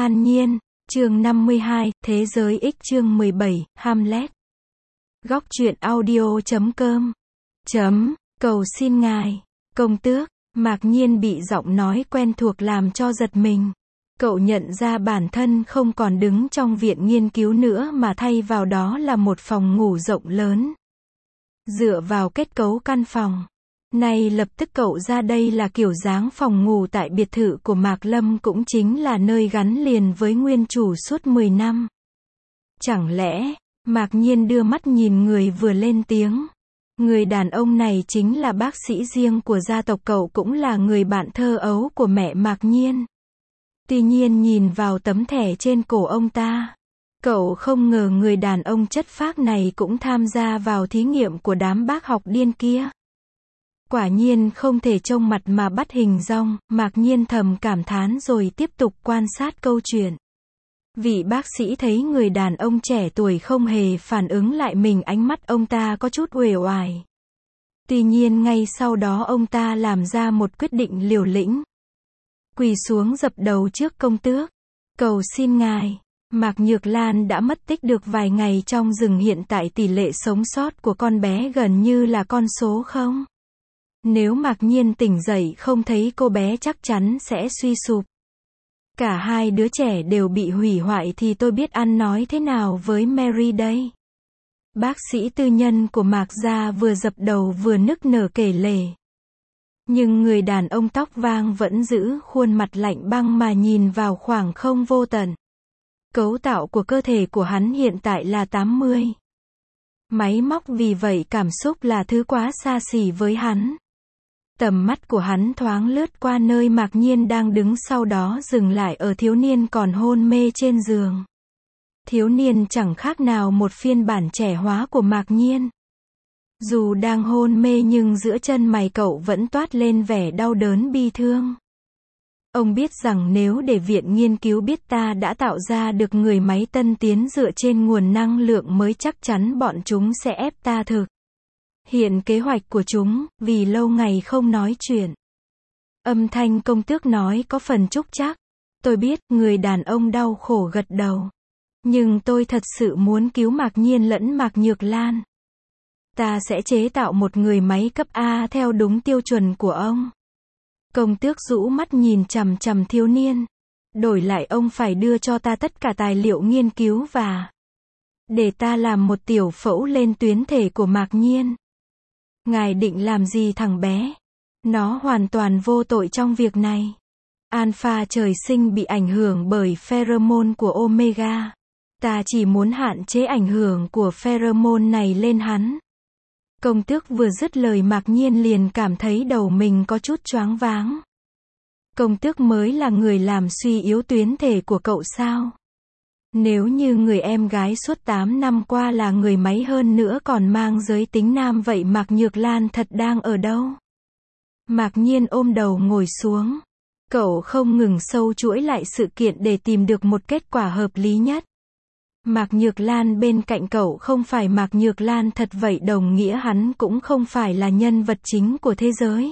An Nhiên, chương 52, Thế giới X chương 17, Hamlet. Góc truyện audio.com. Cầu xin ngài, công tước. Mạc Nhiên bị giọng nói quen thuộc làm cho giật mình. Cậu nhận ra bản thân không còn đứng trong viện nghiên cứu nữa mà thay vào đó là một phòng ngủ rộng lớn. Dựa vào kết cấu căn phòng này lập tức cậu ra đây là kiểu dáng phòng ngủ tại biệt thự của Mạc Lâm, cũng chính là nơi gắn liền với nguyên chủ suốt 10 năm. Chẳng lẽ, Mạc Nhiên đưa mắt nhìn người vừa lên tiếng. Người đàn ông này chính là bác sĩ riêng của gia tộc cậu, cũng là người bạn thơ ấu của mẹ Mạc Nhiên. Tuy nhiên nhìn vào tấm thẻ trên cổ ông ta, cậu không ngờ người đàn ông chất phác này cũng tham gia vào thí nghiệm của đám bác học điên kia. Quả nhiên không thể trông mặt mà bắt hình dong, Mạc Nhiên thầm cảm thán rồi tiếp tục quan sát câu chuyện. Vị bác sĩ thấy người đàn ông trẻ tuổi không hề phản ứng lại mình, ánh mắt ông ta có chút uể oải. Tuy nhiên ngay sau đó ông ta làm ra một quyết định liều lĩnh. Quỳ xuống dập đầu trước công tước. Cầu xin ngài. Mạc Nhược Lan đã mất tích được vài ngày trong rừng, hiện tại tỷ lệ sống sót của con bé gần như là con số 0. Nếu Mạc Nhiên tỉnh dậy không thấy cô bé chắc chắn sẽ suy sụp. Cả hai đứa trẻ đều bị hủy hoại thì tôi biết ăn nói thế nào với Mary đây. Bác sĩ tư nhân của Mạc gia vừa dập đầu vừa nức nở kể lể. Nhưng người đàn ông tóc vàng vẫn giữ khuôn mặt lạnh băng mà nhìn vào khoảng không vô tận. Cấu tạo của cơ thể của hắn hiện tại là 80. Máy móc, vì vậy cảm xúc là thứ quá xa xỉ với hắn. Tầm mắt của hắn thoáng lướt qua nơi Mạc Nhiên đang đứng, sau đó dừng lại ở thiếu niên còn hôn mê trên giường. Thiếu niên chẳng khác nào một phiên bản trẻ hóa của Mạc Nhiên. Dù đang hôn mê nhưng giữa chân mày cậu vẫn toát lên vẻ đau đớn bi thương. Ông biết rằng nếu để viện nghiên cứu biết ta đã tạo ra được người máy tân tiến dựa trên nguồn năng lượng mới, chắc chắn bọn chúng sẽ ép ta thực hiện kế hoạch của chúng, vì lâu ngày không nói chuyện. Âm thanh công tước nói có phần trúc trắc. Tôi biết, người đàn ông đau khổ gật đầu. Nhưng tôi thật sự muốn cứu Mạc Nhiên lẫn Mạc Nhược Lan. Ta sẽ chế tạo một người máy cấp A theo đúng tiêu chuẩn của ông. Công tước rũ mắt nhìn chằm chằm thiếu niên. Đổi lại ông phải đưa cho ta tất cả tài liệu nghiên cứu và để ta làm một tiểu phẫu lên tuyến thể của Mạc Nhiên. Ngài định làm gì thằng bé? Nó hoàn toàn vô tội trong việc này. Alpha trời sinh bị ảnh hưởng bởi pheromone của Omega. Ta chỉ muốn hạn chế ảnh hưởng của pheromone này lên hắn. Công tước vừa dứt lời, Mạc Nhiên liền cảm thấy đầu mình có chút choáng váng. Công tước mới là người làm suy yếu tuyến thể của cậu sao? Nếu như người em gái suốt 8 năm qua là người máy, hơn nữa còn mang giới tính nam, vậy Mạc Nhược Lan thật đang ở đâu? Mạc Nhiên ôm đầu ngồi xuống. Cậu không ngừng sâu chuỗi lại sự kiện để tìm được một kết quả hợp lý nhất. Mạc Nhược Lan bên cạnh cậu không phải Mạc Nhược Lan thật, vậy đồng nghĩa hắn cũng không phải là nhân vật chính của thế giới.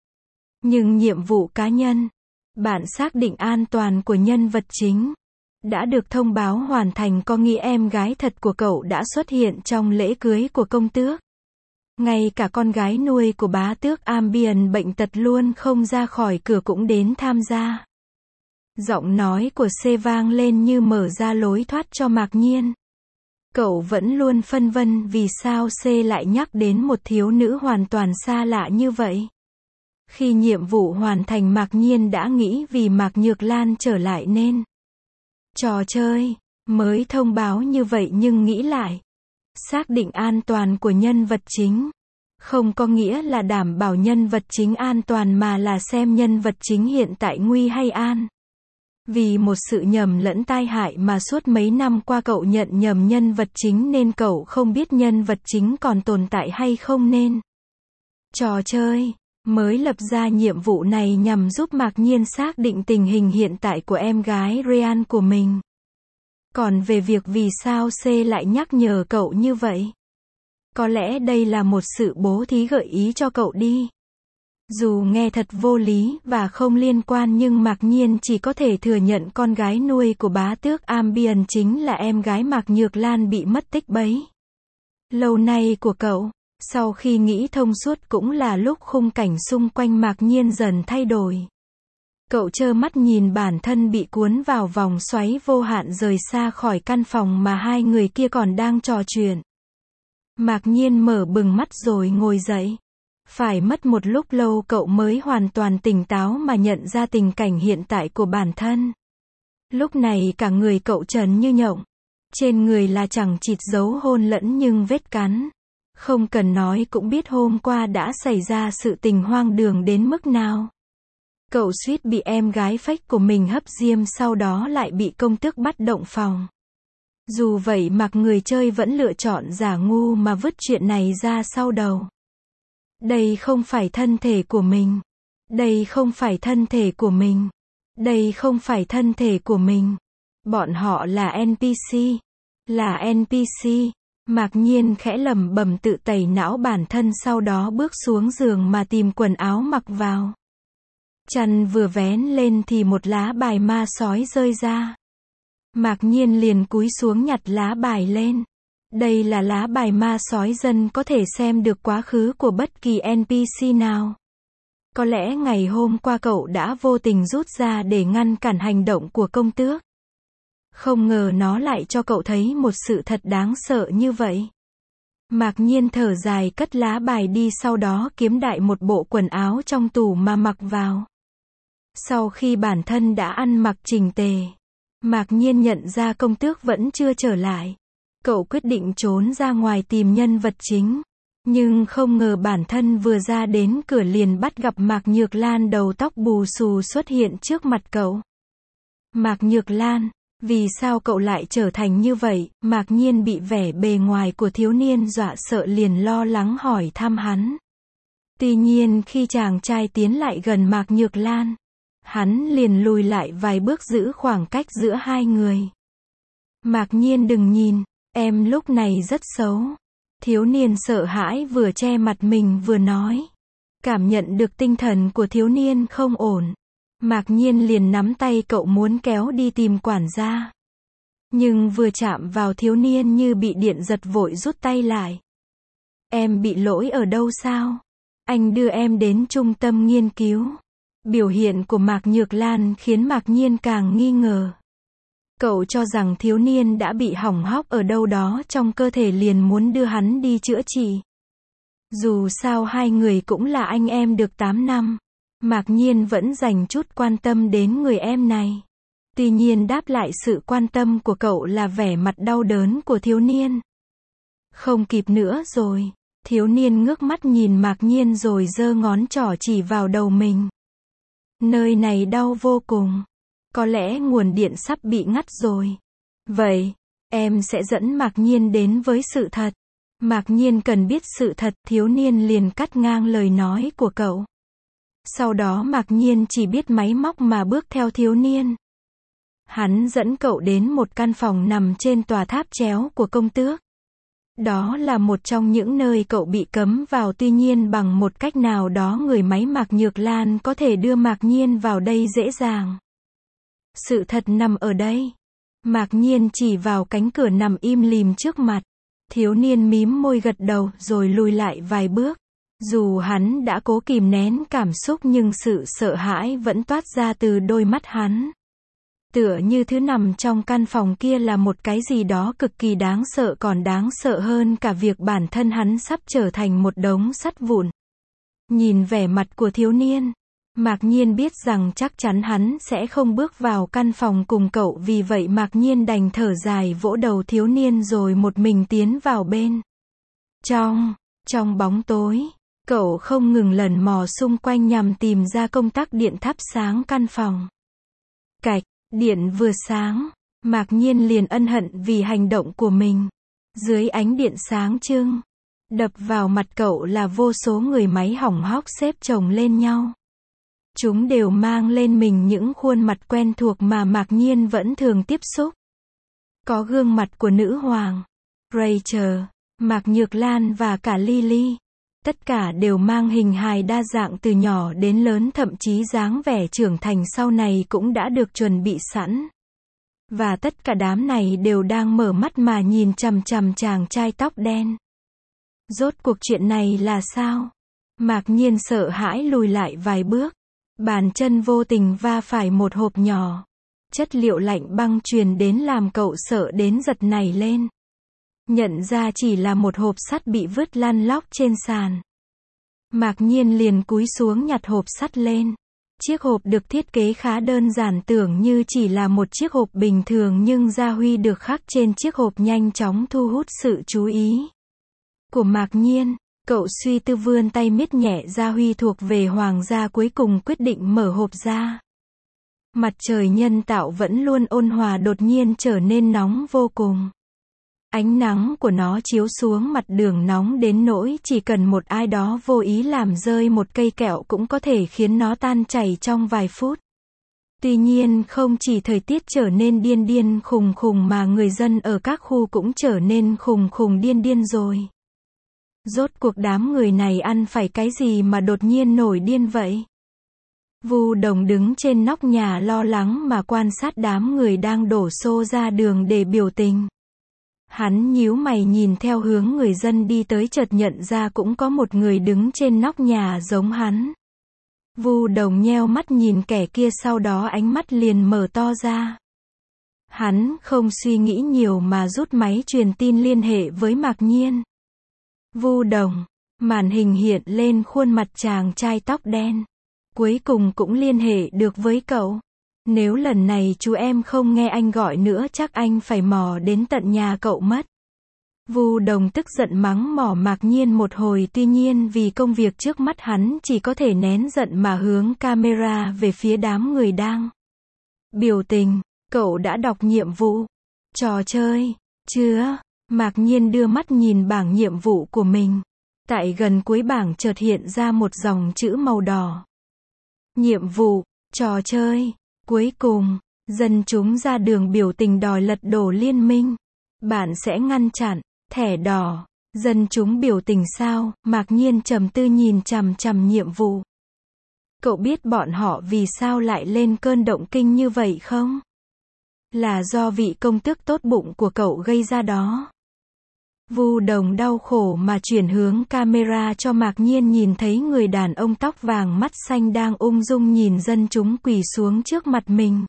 Nhưng nhiệm vụ cá nhân, bạn xác định an toàn của nhân vật chính, đã được thông báo hoàn thành, có nghĩa em gái thật của cậu đã xuất hiện trong lễ cưới của công tước. Ngay cả con gái nuôi của bá tước Ambien bệnh tật luôn không ra khỏi cửa cũng đến tham gia. Giọng nói của C vang lên như mở ra lối thoát cho Mạc Nhiên. Cậu vẫn luôn phân vân vì sao C lại nhắc đến một thiếu nữ hoàn toàn xa lạ như vậy. Khi nhiệm vụ hoàn thành, Mạc Nhiên đã nghĩ vì Mạc Nhược Lan trở lại nên trò chơi mới thông báo như vậy, nhưng nghĩ lại, xác định an toàn của nhân vật chính không có nghĩa là đảm bảo nhân vật chính an toàn, mà là xem nhân vật chính hiện tại nguy hay an. Vì một sự nhầm lẫn tai hại mà suốt mấy năm qua cậu nhận nhầm nhân vật chính, nên cậu không biết nhân vật chính còn tồn tại hay không, nên trò chơi mới lập ra nhiệm vụ này nhằm giúp Mạc Nhiên xác định tình hình hiện tại của em gái Ryan của mình. Còn về việc vì sao C lại nhắc nhở cậu như vậy, có lẽ đây là một sự bố thí gợi ý cho cậu đi. Dù nghe thật vô lý và không liên quan nhưng Mạc Nhiên chỉ có thể thừa nhận con gái nuôi của bá tước Ambien chính là em gái Mạc Nhược Lan bị mất tích bấy lâu nay của cậu. Sau khi nghĩ thông suốt cũng là lúc khung cảnh xung quanh Mạc Nhiên dần thay đổi. Cậu trơ mắt nhìn bản thân bị cuốn vào vòng xoáy vô hạn rời xa khỏi căn phòng mà hai người kia còn đang trò chuyện. Mạc Nhiên mở bừng mắt rồi ngồi dậy. Phải mất một lúc lâu cậu mới hoàn toàn tỉnh táo mà nhận ra tình cảnh hiện tại của bản thân. Lúc này cả người cậu trần như nhộng. Trên người là chẳng chịt dấu hôn lẫn nhưng vết cắn. Không cần nói cũng biết hôm qua đã xảy ra sự tình hoang đường đến mức nào. Cậu suýt bị em gái phách của mình hấp diêm sau đó lại bị công tước bắt động phòng. Dù vậy mặc người chơi vẫn lựa chọn giả ngu mà vứt chuyện này ra sau đầu. Đây không phải thân thể của mình. Đây không phải thân thể của mình. Đây không phải thân thể của mình. Bọn họ là NPC. Là NPC. Mạc Nhiên khẽ lẩm bẩm tự tẩy não bản thân sau đó bước xuống giường mà tìm quần áo mặc vào. Chăn vừa vén lên thì một lá bài ma sói rơi ra. Mạc Nhiên liền cúi xuống nhặt lá bài lên. Đây là lá bài ma sói dân có thể xem được quá khứ của bất kỳ NPC nào. Có lẽ ngày hôm qua cậu đã vô tình rút ra để ngăn cản hành động của công tước. Không ngờ nó lại cho cậu thấy một sự thật đáng sợ như vậy. Mạc Nhiên thở dài cất lá bài đi sau đó kiếm đại một bộ quần áo trong tủ mà mặc vào. Sau khi bản thân đã ăn mặc chỉnh tề, Mạc Nhiên nhận ra công tước vẫn chưa trở lại. Cậu quyết định trốn ra ngoài tìm nhân vật chính. Nhưng không ngờ bản thân vừa ra đến cửa liền bắt gặp Mạc Nhược Lan đầu tóc bù xù xuất hiện trước mặt cậu. Mạc Nhược Lan, vì sao cậu lại trở thành như vậy? Mạc Nhiên bị vẻ bề ngoài của thiếu niên dọa sợ liền lo lắng hỏi thăm hắn. Tuy nhiên khi chàng trai tiến lại gần Mạc Nhược Lan, hắn liền lùi lại vài bước giữ khoảng cách giữa hai người. Mạc Nhiên đừng nhìn, em lúc này rất xấu. Thiếu niên sợ hãi vừa che mặt mình vừa nói. Cảm nhận được tinh thần của thiếu niên không ổn. Mạc Nhiên liền nắm tay cậu muốn kéo đi tìm quản gia. Nhưng vừa chạm vào thiếu niên như bị điện giật vội rút tay lại. Em bị lỗi ở đâu sao? Anh đưa em đến trung tâm nghiên cứu. Biểu hiện của Mạc Nhược Lan khiến Mạc Nhiên càng nghi ngờ. Cậu cho rằng thiếu niên đã bị hỏng hóc ở đâu đó trong cơ thể liền muốn đưa hắn đi chữa trị. Dù sao hai người cũng là anh em được 8 năm. Mạc Nhiên vẫn dành chút quan tâm đến người em này. Tuy nhiên đáp lại sự quan tâm của cậu là vẻ mặt đau đớn của thiếu niên. Không kịp nữa rồi. Thiếu niên ngước mắt nhìn Mạc Nhiên rồi giơ ngón trỏ chỉ vào đầu mình. Nơi này đau vô cùng. Có lẽ nguồn điện sắp bị ngắt rồi. Vậy, em sẽ dẫn Mạc Nhiên đến với sự thật. Mạc Nhiên cần biết sự thật, thiếu niên liền cắt ngang lời nói của cậu. Sau đó Mạc Nhiên chỉ biết máy móc mà bước theo thiếu niên. Hắn dẫn cậu đến một căn phòng nằm trên tòa tháp chéo của công tước. Đó là một trong những nơi cậu bị cấm vào, tuy nhiên bằng một cách nào đó người máy Mạc Nhược Lan có thể đưa Mạc Nhiên vào đây dễ dàng. Sự thật nằm ở đây. Mạc Nhiên chỉ vào cánh cửa nằm im lìm trước mặt. Thiếu niên mím môi gật đầu rồi lùi lại vài bước. Dù hắn đã cố kìm nén cảm xúc nhưng sự sợ hãi vẫn toát ra từ đôi mắt hắn. Tựa như thứ nằm trong căn phòng kia là một cái gì đó cực kỳ đáng sợ, còn đáng sợ hơn cả việc bản thân hắn sắp trở thành một đống sắt vụn. Nhìn vẻ mặt của thiếu niên, Mạc Nhiên biết rằng chắc chắn hắn sẽ không bước vào căn phòng cùng cậu, vì vậy Mạc Nhiên đành thở dài vỗ đầu thiếu niên rồi một mình tiến vào bên. Trong bóng tối, cậu không ngừng lần mò xung quanh nhằm tìm ra công tắc điện thắp sáng căn phòng. Cạch, điện vừa sáng, Mạc Nhiên liền ân hận vì hành động của mình. Dưới ánh điện sáng trưng, đập vào mặt cậu là vô số người máy hỏng hóc xếp chồng lên nhau. Chúng đều mang lên mình những khuôn mặt quen thuộc mà Mạc Nhiên vẫn thường tiếp xúc. Có gương mặt của nữ hoàng, Rachel, Mạc Nhược Lan và cả Lily. Tất cả đều mang hình hài đa dạng từ nhỏ đến lớn, thậm chí dáng vẻ trưởng thành sau này cũng đã được chuẩn bị sẵn. Và tất cả đám này đều đang mở mắt mà nhìn chằm chằm chàng trai tóc đen. Rốt cuộc chuyện này là sao? Mạc Nhiên sợ hãi lùi lại vài bước. Bàn chân vô tình va phải một hộp nhỏ. Chất liệu lạnh băng truyền đến làm cậu sợ đến giật nảy lên. Nhận ra chỉ là một hộp sắt bị vứt lăn lóc trên sàn. Mạc Nhiên liền cúi xuống nhặt hộp sắt lên. Chiếc hộp được thiết kế khá đơn giản, tưởng như chỉ là một chiếc hộp bình thường, nhưng gia huy được khắc trên chiếc hộp nhanh chóng thu hút sự chú ý của Mạc Nhiên. Cậu suy tư vươn tay miết nhẹ gia huy thuộc về hoàng gia, cuối cùng quyết định mở hộp ra. Mặt trời nhân tạo vẫn luôn ôn hòa đột nhiên trở nên nóng vô cùng. Ánh nắng của nó chiếu xuống mặt đường nóng đến nỗi chỉ cần một ai đó vô ý làm rơi một cây kẹo cũng có thể khiến nó tan chảy trong vài phút. Tuy nhiên không chỉ thời tiết trở nên điên điên khùng khùng mà người dân ở các khu cũng trở nên khùng khùng điên điên rồi. Rốt cuộc đám người này ăn phải cái gì mà đột nhiên nổi điên vậy? Vu Đồng đứng trên nóc nhà lo lắng mà quan sát đám người đang đổ xô ra đường để biểu tình. Hắn nhíu mày nhìn theo hướng người dân đi tới, chợt nhận ra cũng có một người đứng trên nóc nhà giống hắn. Vu Đồng nheo mắt nhìn kẻ kia, sau đó ánh mắt liền mở to ra. Hắn không suy nghĩ nhiều mà rút máy truyền tin liên hệ với Mạc Nhiên. Vu Đồng, màn hình hiện lên khuôn mặt chàng trai tóc đen. Cuối cùng cũng liên hệ được với cậu. Nếu lần này chú em không nghe anh gọi nữa chắc anh phải mò đến tận nhà cậu mất. Vu Đồng tức giận mắng mỏ Mạc Nhiên một hồi, tuy nhiên vì công việc trước mắt hắn chỉ có thể nén giận mà hướng camera về phía đám người đang biểu tình. Cậu đã đọc nhiệm vụ trò chơi chưa? Mạc Nhiên đưa mắt nhìn bảng nhiệm vụ của mình. Tại gần cuối bảng chợt hiện ra một dòng chữ màu đỏ. Nhiệm vụ trò chơi cuối cùng, dân chúng ra đường biểu tình đòi lật đổ liên minh. Bạn sẽ ngăn chặn thẻ đỏ. Dân chúng biểu tình sao? Mạc Nhiên trầm tư nhìn chằm chằm nhiệm vụ. Cậu biết bọn họ vì sao lại lên cơn động kinh như vậy không? Là do vị công tước tốt bụng của cậu gây ra đó. Vu Đồng đau khổ mà chuyển hướng camera cho Mạc Nhiên, nhìn thấy người đàn ông tóc vàng mắt xanh đang ung dung nhìn dân chúng quỳ xuống trước mặt mình.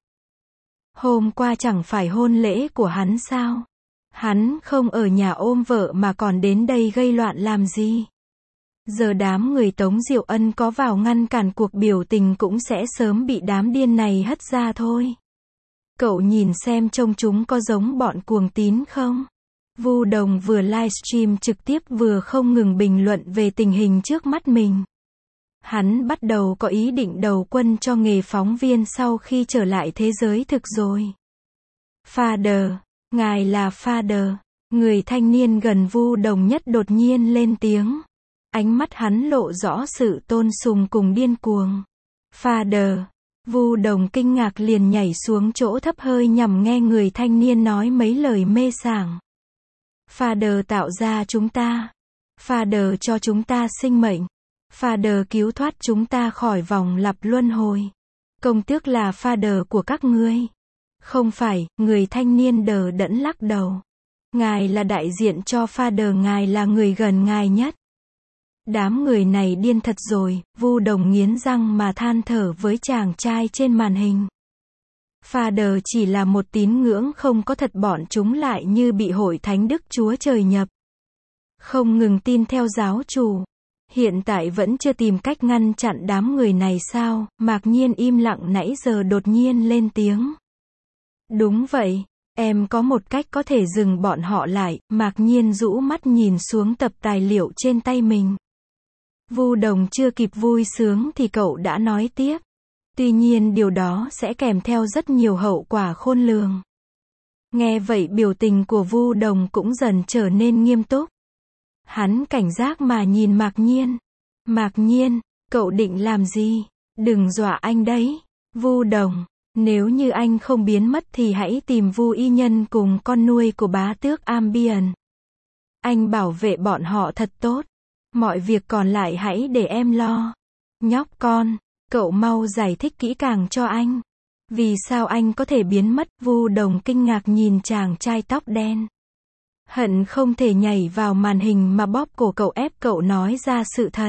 Hôm qua chẳng phải hôn lễ của hắn sao? Hắn không ở nhà ôm vợ mà còn đến đây gây loạn làm gì? Giờ đám người Tống Diệu Ân có vào ngăn cản cuộc biểu tình cũng sẽ sớm bị đám điên này hất ra thôi. Cậu nhìn xem trông chúng có giống bọn cuồng tín không? Vu Đồng vừa livestream trực tiếp vừa không ngừng bình luận về tình hình trước mắt mình. Hắn bắt đầu có ý định đầu quân cho nghề phóng viên sau khi trở lại thế giới thực rồi. Father, ngài là Father. Người thanh niên gần Vu Đồng nhất đột nhiên lên tiếng. Ánh mắt hắn lộ rõ sự tôn sùng cùng điên cuồng. Father. Vu Đồng kinh ngạc liền nhảy xuống chỗ thấp hơi nhằm nghe người thanh niên nói mấy lời mê sảng. Father tạo ra chúng ta. Father cho chúng ta sinh mệnh. Father cứu thoát chúng ta khỏi vòng lặp luân hồi. Công tước là Father của các ngươi. Không phải, người thanh niên đờ đẫn lắc đầu. Ngài là đại diện cho Father, ngài là người gần ngài nhất. Đám người này điên thật rồi, Vu Đồng nghiến răng mà than thở với chàng trai trên màn hình. Father chỉ là một tín ngưỡng không có thật, bọn chúng lại như bị hội thánh Đức Chúa Trời nhập. Không ngừng tin theo giáo chủ. Hiện tại vẫn chưa tìm cách ngăn chặn đám người này sao? Mạc Nhiên im lặng nãy giờ đột nhiên lên tiếng. Đúng vậy, em có một cách có thể dừng bọn họ lại. Mạc Nhiên rũ mắt nhìn xuống tập tài liệu trên tay mình. Vu Đồng chưa kịp vui sướng thì cậu đã nói tiếp. Tuy nhiên điều đó sẽ kèm theo rất nhiều hậu quả khôn lường. Nghe vậy biểu tình của Vu Đồng cũng dần trở nên nghiêm túc. Hắn cảnh giác mà nhìn Mạc Nhiên. Mạc Nhiên, cậu định làm gì? Đừng dọa anh đấy. Vu Đồng, nếu như anh không biến mất thì hãy tìm Vu Y Nhân cùng con nuôi của bá tước Ambien. Anh bảo vệ bọn họ thật tốt. Mọi việc còn lại hãy để em lo. Nhóc con, cậu mau giải thích kỹ càng cho anh. Vì sao anh có thể biến mất? Vu Đồng kinh ngạc nhìn chàng trai tóc đen. Hận không thể nhảy vào màn hình mà bóp cổ cậu, ép cậu nói ra sự thật.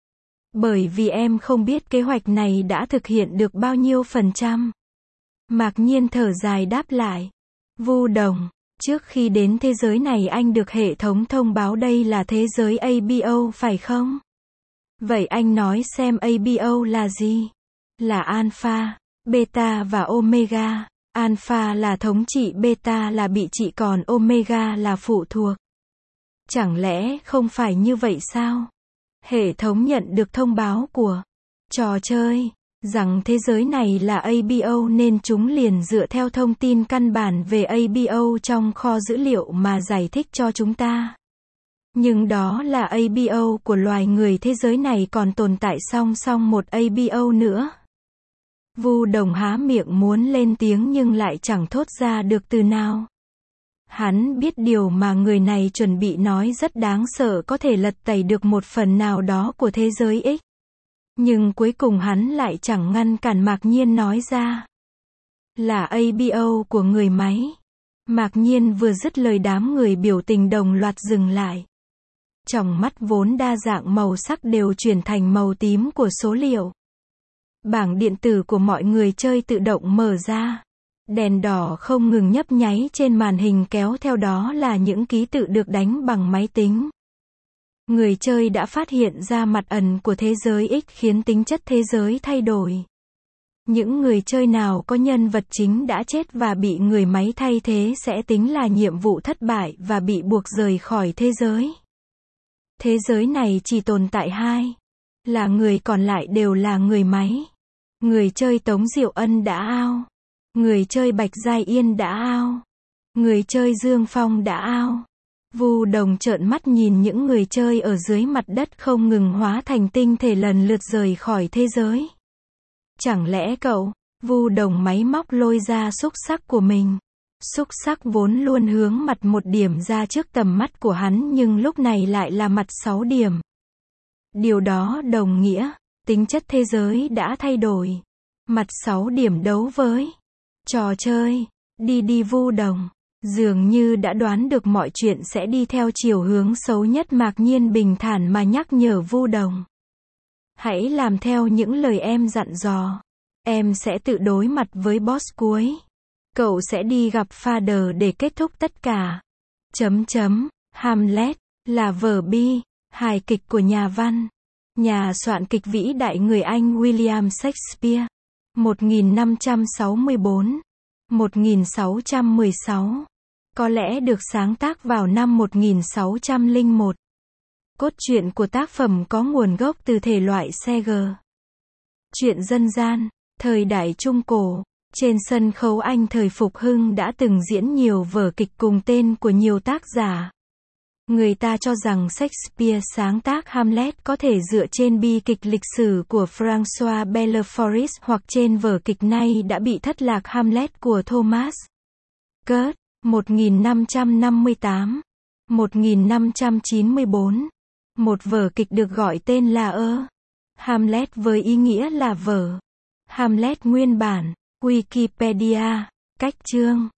Bởi vì em không biết kế hoạch này đã thực hiện được bao nhiêu %. Mạc Nhiên thở dài đáp lại. Vu Đồng, trước khi đến thế giới này anh được hệ thống thông báo đây là thế giới ABO phải không? Vậy anh nói xem ABO là gì? Là Alpha, Beta và Omega. Alpha là thống trị, Beta là bị trị, còn Omega là phụ thuộc. Chẳng lẽ không phải như vậy sao? Hệ thống nhận được thông báo của trò chơi rằng thế giới này là ABO nên chúng liền dựa theo thông tin căn bản về ABO trong kho dữ liệu mà giải thích cho chúng ta. Nhưng đó là ABO của loài người, thế giới này còn tồn tại song song một ABO nữa. Vu Đồng há miệng muốn lên tiếng nhưng lại chẳng thốt ra được từ nào. Hắn biết điều mà người này chuẩn bị nói rất đáng sợ, có thể lật tẩy được một phần nào đó của thế giới X. Nhưng cuối cùng hắn lại chẳng ngăn cản Mạc Nhiên nói ra. Là ABO của người máy. Mạc Nhiên vừa dứt lời, đám người biểu tình đồng loạt dừng lại. Tròng mắt vốn đa dạng màu sắc đều chuyển thành màu tím của số liệu. Bảng điện tử của mọi người chơi tự động mở ra. Đèn đỏ không ngừng nhấp nháy trên màn hình, kéo theo đó là những ký tự được đánh bằng máy tính. Người chơi đã phát hiện ra mặt ẩn của thế giới X khiến tính chất thế giới thay đổi. Những người chơi nào có nhân vật chính đã chết và bị người máy thay thế sẽ tính là nhiệm vụ thất bại và bị buộc rời khỏi thế giới. Thế giới này chỉ tồn tại 2 là người, còn lại đều là người máy. Người chơi Tống Diệu Ân đã out. Người chơi Bạch Giai Yên đã out. Người chơi Dương Phong đã out. Vu Đồng trợn mắt nhìn những người chơi ở dưới mặt đất không ngừng hóa thành tinh thể lần lượt rời khỏi thế giới. Chẳng lẽ cậu? Vu Đồng máy móc lôi ra xúc xắc của mình. Xúc xắc vốn luôn hướng mặt 1 điểm ra trước tầm mắt của hắn nhưng lúc này lại là mặt 6 điểm. Điều đó đồng nghĩa, tính chất thế giới đã thay đổi. Mặt 6 điểm đấu với trò chơi. Đi Vu Đồng. Dường như đã đoán được mọi chuyện sẽ đi theo chiều hướng xấu nhất. Mạc Nhiên bình thản mà nhắc nhở Vu Đồng. Hãy làm theo những lời em dặn dò. Em sẽ tự đối mặt với boss cuối. Cậu sẽ đi gặp Father để kết thúc tất cả. Hamlet là vở bi, hài kịch của nhà văn, nhà soạn kịch vĩ đại người Anh William Shakespeare. 1564-1616. Có lẽ được sáng tác vào năm 1601. Cốt truyện của tác phẩm có nguồn gốc từ thể loại Saga. Truyện dân gian, thời đại Trung Cổ. Trên sân khấu Anh thời phục hưng đã từng diễn nhiều vở kịch cùng tên của nhiều tác giả. Người ta cho rằng Shakespeare sáng tác Hamlet có thể dựa trên bi kịch lịch sử của François Belleforis hoặc trên vở kịch nay đã bị thất lạc Hamlet của Thomas Curt. 1558-1594. Một vở kịch được gọi tên là Hamlet với ý nghĩa là vở. Hamlet nguyên bản. Wikipedia. Cách chương.